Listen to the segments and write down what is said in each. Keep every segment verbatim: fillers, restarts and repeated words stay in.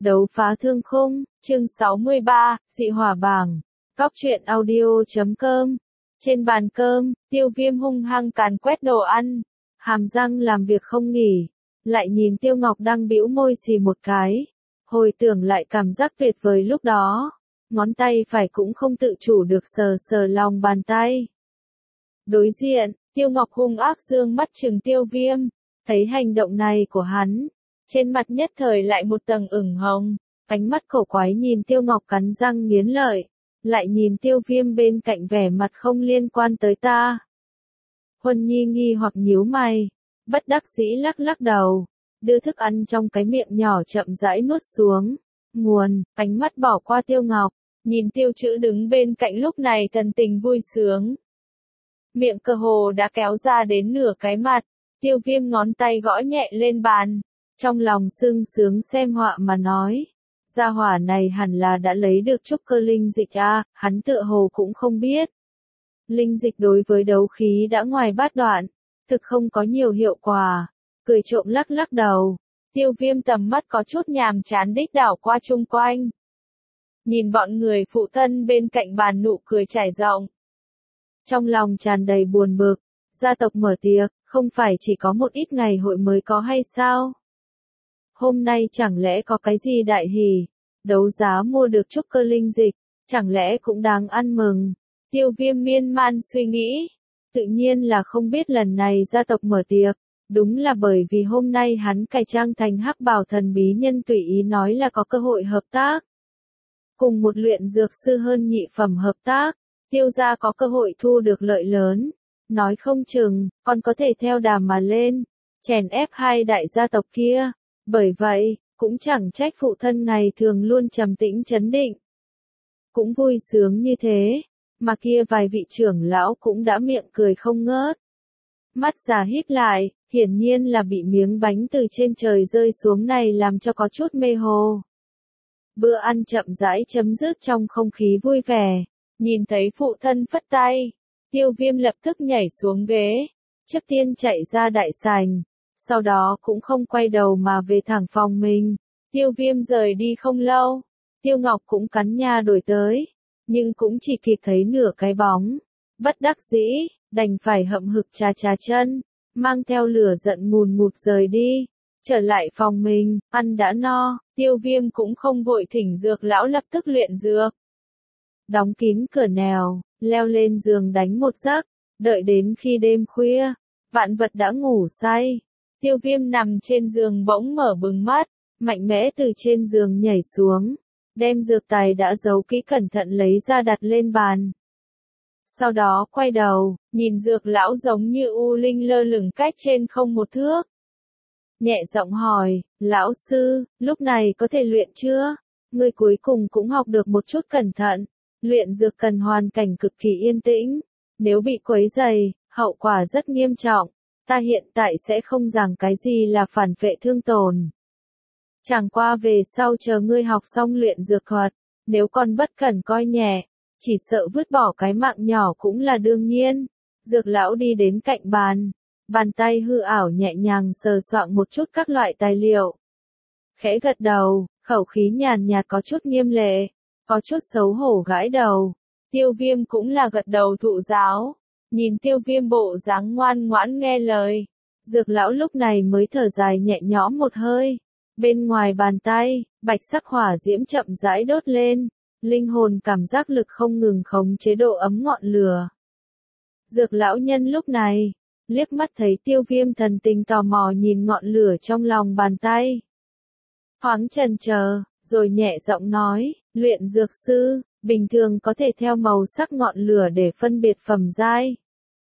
Đấu phá thương khung, chương sáu mươi ba, dị hỏa bảng. Cóc truyện audio chấm com. Trên bàn cơm, Tiêu Viêm hung hăng càn quét đồ ăn, hàm răng làm việc không nghỉ, lại nhìn Tiêu Ngọc đang bĩu môi xì một cái, hồi tưởng lại cảm giác tuyệt vời lúc đó, ngón tay phải cũng không tự chủ được sờ sờ lòng bàn tay. Đối diện, Tiêu Ngọc hung ác dương mắt trừng Tiêu Viêm, thấy hành động này của hắn, trên mặt nhất thời lại một tầng ửng hồng, ánh mắt cổ quái nhìn Tiêu Ngọc cắn răng nghiến lợi, lại nhìn Tiêu Viêm bên cạnh vẻ mặt không liên quan tới ta. Huân Nhi nghi hoặc nhíu mày, bất đắc dĩ lắc lắc đầu, đưa thức ăn trong cái miệng nhỏ chậm rãi nuốt xuống, nguồn, ánh mắt bỏ qua Tiêu Ngọc, nhìn Tiêu Chữ đứng bên cạnh lúc này thần tình vui sướng. Miệng cơ hồ đã kéo ra đến nửa cái mặt, Tiêu Viêm ngón tay gõ nhẹ lên bàn, trong lòng sưng sướng xem họa mà nói. Gia hỏa này hẳn là đã lấy được trúc cơ linh dịch a, hắn tựa hồ cũng không biết. Linh dịch đối với đấu khí đã ngoài bát đoạn, thực không có nhiều hiệu quả, cười trộm lắc lắc đầu. Tiêu Viêm tầm mắt có chút nhàm chán đích đảo qua chung quanh. Nhìn bọn người phụ thân bên cạnh bàn nụ cười trải rộng. Trong lòng tràn đầy buồn bực, gia tộc mở tiệc, không phải chỉ có một ít ngày hội mới có hay sao? Hôm nay chẳng lẽ có cái gì đại hỉ, đấu giá mua được trúc cơ linh dịch, chẳng lẽ cũng đáng ăn mừng? Tiêu Viêm miên man suy nghĩ, tự nhiên là không biết lần này gia tộc mở tiệc, đúng là bởi vì hôm nay hắn cải trang thành hắc bào thần bí nhân tùy ý nói là có cơ hội hợp tác. Cùng một luyện dược sư hơn nhị phẩm hợp tác, Tiêu gia có cơ hội thu được lợi lớn, nói không chừng, còn có thể theo đà mà lên, chèn ép hai đại gia tộc kia. Bởi vậy, cũng chẳng trách phụ thân ngày thường luôn trầm tĩnh chấn định. Cũng vui sướng như thế, mà kia vài vị trưởng lão cũng đã miệng cười không ngớt. Mắt già híp lại, hiển nhiên là bị miếng bánh từ trên trời rơi xuống này làm cho có chút mê hồ. Bữa ăn chậm rãi chấm dứt trong không khí vui vẻ, nhìn thấy phụ thân phất tay, Tiêu Viêm lập tức nhảy xuống ghế, trước tiên chạy ra đại sảnh. Sau đó cũng không quay đầu mà về thẳng phòng mình. Tiêu Viêm rời đi không lâu, Tiêu Ngọc cũng cắn nha đổi tới, nhưng cũng chỉ kịp thấy nửa cái bóng. Bất đắc dĩ, đành phải hậm hực chà chà chân, mang theo lửa giận ngùn ngụt rời đi. Trở lại phòng mình, ăn đã no, Tiêu Viêm cũng không vội thỉnh dược lão lập tức luyện dược. Đóng kín cửa nèo, leo lên giường đánh một giấc, đợi đến khi đêm khuya, vạn vật đã ngủ say. Tiêu Viêm nằm trên giường bỗng mở bừng mắt, mạnh mẽ từ trên giường nhảy xuống, đem dược tài đã giấu kỹ cẩn thận lấy ra đặt lên bàn. Sau đó quay đầu, nhìn dược lão giống như u linh lơ lửng cách trên không một thước. Nhẹ giọng hỏi, lão sư, lúc này có thể luyện chưa? Người cuối cùng cũng học được một chút cẩn thận, luyện dược cần hoàn cảnh cực kỳ yên tĩnh, nếu bị quấy rầy, hậu quả rất nghiêm trọng. Ta hiện tại sẽ không giảng cái gì là phản vệ thương tổn. Chẳng qua về sau chờ ngươi học xong luyện dược thuật, nếu còn bất cẩn coi nhẹ, chỉ sợ vứt bỏ cái mạng nhỏ cũng là đương nhiên. Dược lão đi đến cạnh bàn, bàn tay hư ảo nhẹ nhàng sờ soạng một chút các loại tài liệu. Khẽ gật đầu, khẩu khí nhàn nhạt có chút nghiêm lệ, có chút xấu hổ gãi đầu. Tiêu Viêm cũng là gật đầu thụ giáo. Nhìn Tiêu Viêm bộ dáng ngoan ngoãn nghe lời, dược lão lúc này mới thở dài nhẹ nhõm một hơi. Bên ngoài bàn tay, bạch sắc hỏa diễm chậm rãi đốt lên, linh hồn cảm giác lực không ngừng khống chế độ ấm ngọn lửa. Dược lão nhân lúc này, liếc mắt thấy Tiêu Viêm thần tình tò mò nhìn ngọn lửa trong lòng bàn tay. Thoáng chần chờ, rồi nhẹ giọng nói, luyện dược sư, bình thường có thể theo màu sắc ngọn lửa để phân biệt phẩm giai.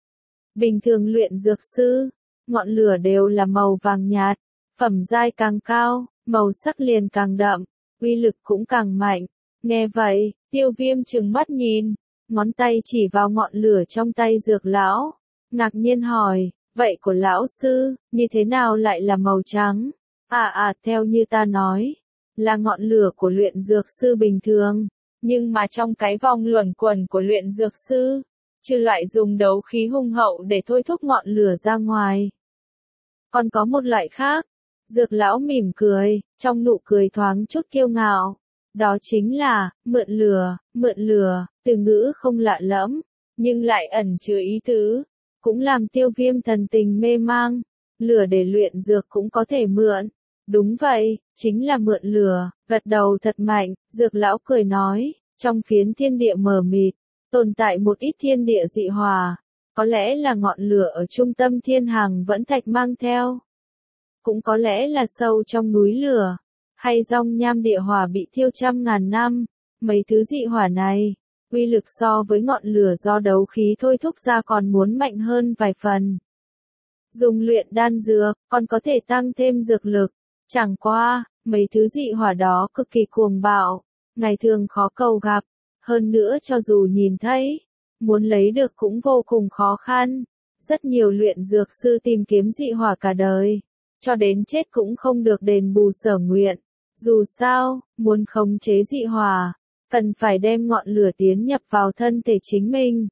Bình thường luyện dược sư, ngọn lửa đều là màu vàng nhạt, phẩm giai càng cao, màu sắc liền càng đậm, uy lực cũng càng mạnh. Nghe vậy, Tiêu Viêm trừng mắt nhìn, ngón tay chỉ vào ngọn lửa trong tay dược lão, ngạc nhiên hỏi, vậy của lão sư, như thế nào lại là màu trắng? À à, theo như ta nói, là ngọn lửa của luyện dược sư bình thường, nhưng mà trong cái vòng luẩn quẩn của luyện dược sư, trừ loại dùng đấu khí hung hậu để thôi thúc ngọn lửa ra ngoài, còn có một loại khác. Dược lão mỉm cười, trong nụ cười thoáng chút kiêu ngạo. Đó chính là, mượn lửa, mượn lửa, từ ngữ không lạ lẫm, nhưng lại ẩn chứa ý tứ, cũng làm Tiêu Viêm thần tình mê mang. Lửa để luyện dược cũng có thể mượn. Đúng vậy, chính là mượn lửa, gật đầu thật mạnh, dược lão cười nói, trong phiến thiên địa mờ mịt, tồn tại một ít thiên địa dị hỏa, có lẽ là ngọn lửa ở trung tâm thiên hàng vẫn thạch mang theo. Cũng có lẽ là sâu trong núi lửa, hay dòng nham địa hỏa bị thiêu trăm ngàn năm, mấy thứ dị hỏa này, uy lực so với ngọn lửa do đấu khí thôi thúc ra còn muốn mạnh hơn vài phần. Dùng luyện đan dược, còn có thể tăng thêm dược lực, chẳng qua, mấy thứ dị hỏa đó cực kỳ cuồng bạo, ngày thường khó cầu gặp, hơn nữa cho dù nhìn thấy, muốn lấy được cũng vô cùng khó khăn. Rất nhiều luyện dược sư tìm kiếm dị hỏa cả đời, cho đến chết cũng không được đền bù sở nguyện. Dù sao, muốn khống chế dị hỏa, cần phải đem ngọn lửa tiến nhập vào thân thể chính mình.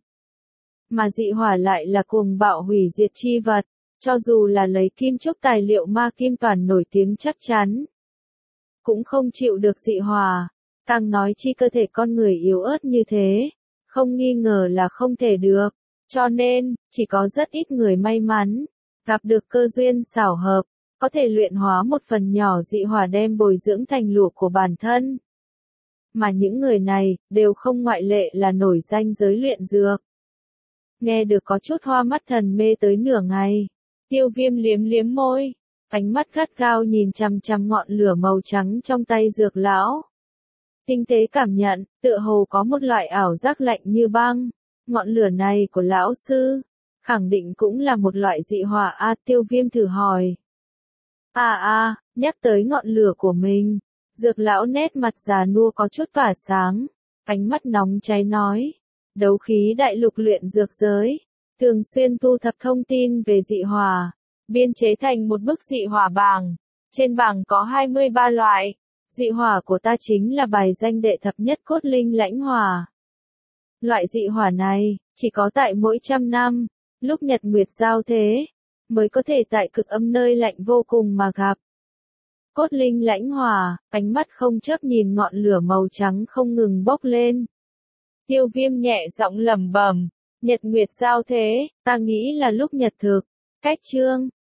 Mà dị hỏa lại là cuồng bạo hủy diệt chi vật, cho dù là lấy kim trúc tài liệu ma kim toàn nổi tiếng chắc chắn, cũng không chịu được dị hỏa, càng nói chi cơ thể con người yếu ớt như thế, không nghi ngờ là không thể được, cho nên, chỉ có rất ít người may mắn, gặp được cơ duyên xảo hợp, có thể luyện hóa một phần nhỏ dị hỏa đem bồi dưỡng thành lửa của bản thân. Mà những người này, đều không ngoại lệ là nổi danh giới luyện dược. Nghe được có chút hoa mắt thần mê tới nửa ngày, Tiêu Viêm liếm liếm môi, ánh mắt gắt gao nhìn chằm chằm ngọn lửa màu trắng trong tay dược lão. Tinh tế cảm nhận, tựa hồ có một loại ảo giác lạnh như băng, ngọn lửa này của lão sư, khẳng định cũng là một loại dị hỏa a. Tiêu Viêm thử hỏi. À à, nhắc tới ngọn lửa của mình, dược lão nét mặt già nua có chút tỏa sáng, ánh mắt nóng cháy nói, đấu khí đại lục luyện dược giới, thường xuyên thu thập thông tin về dị hỏa, biên chế thành một bức dị hỏa bảng, trên bảng có hai mươi ba loại, dị hỏa của ta chính là bài danh đệ thập nhất cốt linh lãnh hỏa. Loại dị hỏa này, chỉ có tại mỗi trăm năm, lúc nhật nguyệt giao thế, mới có thể tại cực âm nơi lạnh vô cùng mà gặp. Cốt linh lãnh hỏa, ánh mắt không chớp nhìn ngọn lửa màu trắng không ngừng bốc lên. Tiêu Viêm nhẹ giọng lẩm bẩm, nhật nguyệt giao thế, ta nghĩ là lúc nhật thực, cách chương,